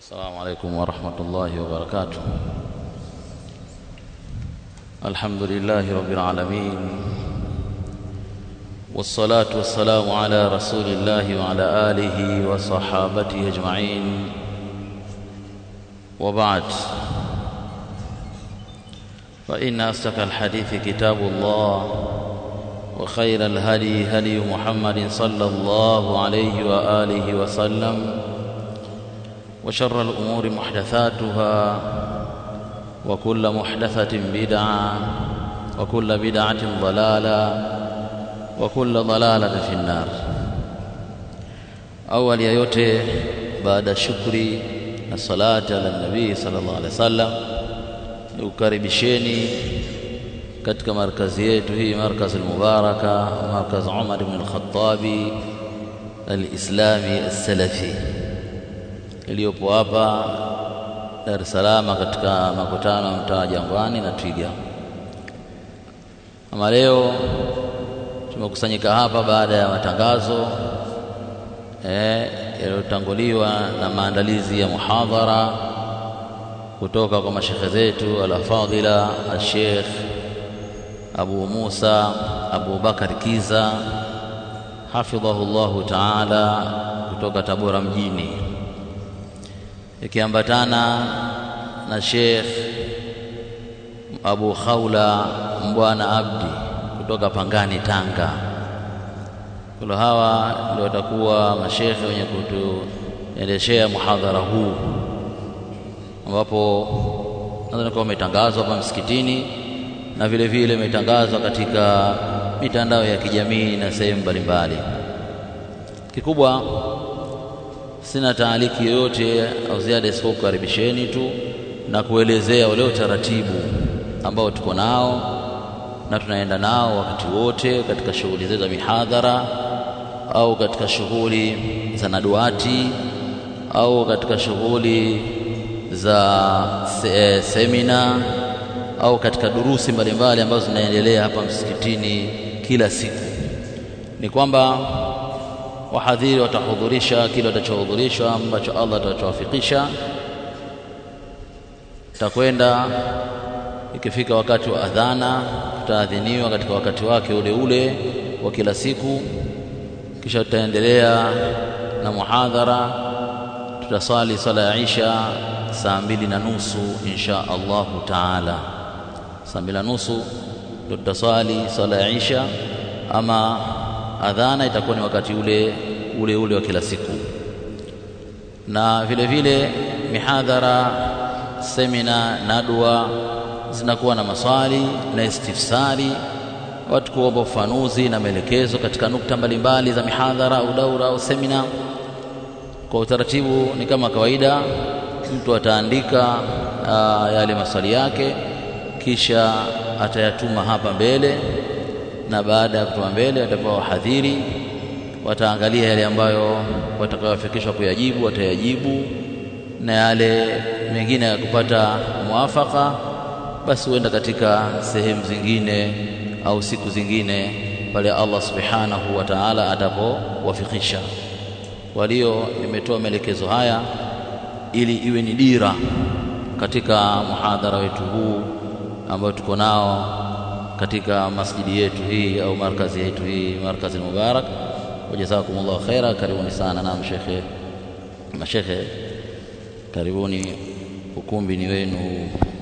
السلام عليكم ورحمة الله وبركاته. الحمد لله رب العالمين، والصلاة والسلام على رسول الله وعلى آله وصحابته أجمعين، وبعد، فإن أصدق الحديث كتاب الله، وخير الهدي هدي محمد صلى الله عليه وآله وسلم، وشر الأمور محدثاتها، وكل محدثة بدعة، وكل بدعة ضلالة، وكل ضلالة في النار. أول ya yote, baada shukri na salati ala nabii sallallahu alaihi wasallam, ukaribisheni katika markazi yetu hii, markazi al-mubaraka, markazi Umar ibn al-Khattabi al-Islami al-Salafi, iliyopo hapa Dar es Salaam katika makutano ya mtaa Jangwani na Twiga. Ama leo tumekusanyika hapa baada ya matangazo yaliyotanguliwa na maandalizi ya muhadhara kutoka kwa mashekhe zetu al-Fadila al-Sheikh Abu Musa Abu Bakar Kiza hafidhahullahu ta'ala kutoka Tabora mjini, ikiambatana na Sheikh Abu Khawla Mbwana Abdi kutoka Pangani Tanga. Kwa hawa ndio watakuwa mashekhe wenye kutuendeshea muhadhara huu, ambapo nadhani kwa umetangazwa hapa msikitini na vile vile umetangazwa katika mitandao ya kijamii na sehemu mbalimbali. Kikubwa sina taaliki yoyote au ziada isipokuwa kukaribisheni tu na kuelezea ule utaratibu ambao tuko nao na tunaenda nao wakati wote katika shughuli zetu za mihadhara au katika shughuli za naduati au katika shughuli za semina au katika durusi mbalimbali ambazo zinaendelea hapa msikitini kila siku. Ni kwamba wahadhiri watahudhurisha kile watachohudhurishwa ambacho Allah atawafikisha. Tutakwenda, ikifika wakati wa adhana tutaadhiniwa katika wakati wake ule ule wa kila siku, kisha tutaendelea na muhadhara. Tutasali sala ya Isha saa 2:30 insha Allah taala. Saa 2:30 ndio tutasali sala ya Isha, ama adhana itakuwa ni wakati ule wa kila siku. Na vile vile mihadhara, semina, nadwa zinakuwa na maswali na istifsari, watu kuomba ufafanuzi na maelekezo katika nukta mbalimbali za mihadhara au daura au semina. Kwa utaratibu ni kama kawaida, mtu ataandika yale maswali yake, kisha atayatuma hapa mbele, na baada ya kutuma mbele atapewa wahadhiri, wataangalia yale ambayo watakayofikishwa kuyajibu watayajibu, na yale mengine ya kupata muafaka basi huenda katika sehemu zingine au siku zingine pale Allah subhanahu wa ta'ala atapowafikisha. Walio nimetoa maelekezo haya ili iwe ni dira katika muhadhara wetu huu ambao tuko nao katika masjidi yetu hii au markazi yetu hii, markazi mubarak. Wajazakumullahu khaira. Karibuni sana na mashekhe, karibuni, ukumbi ni wenu.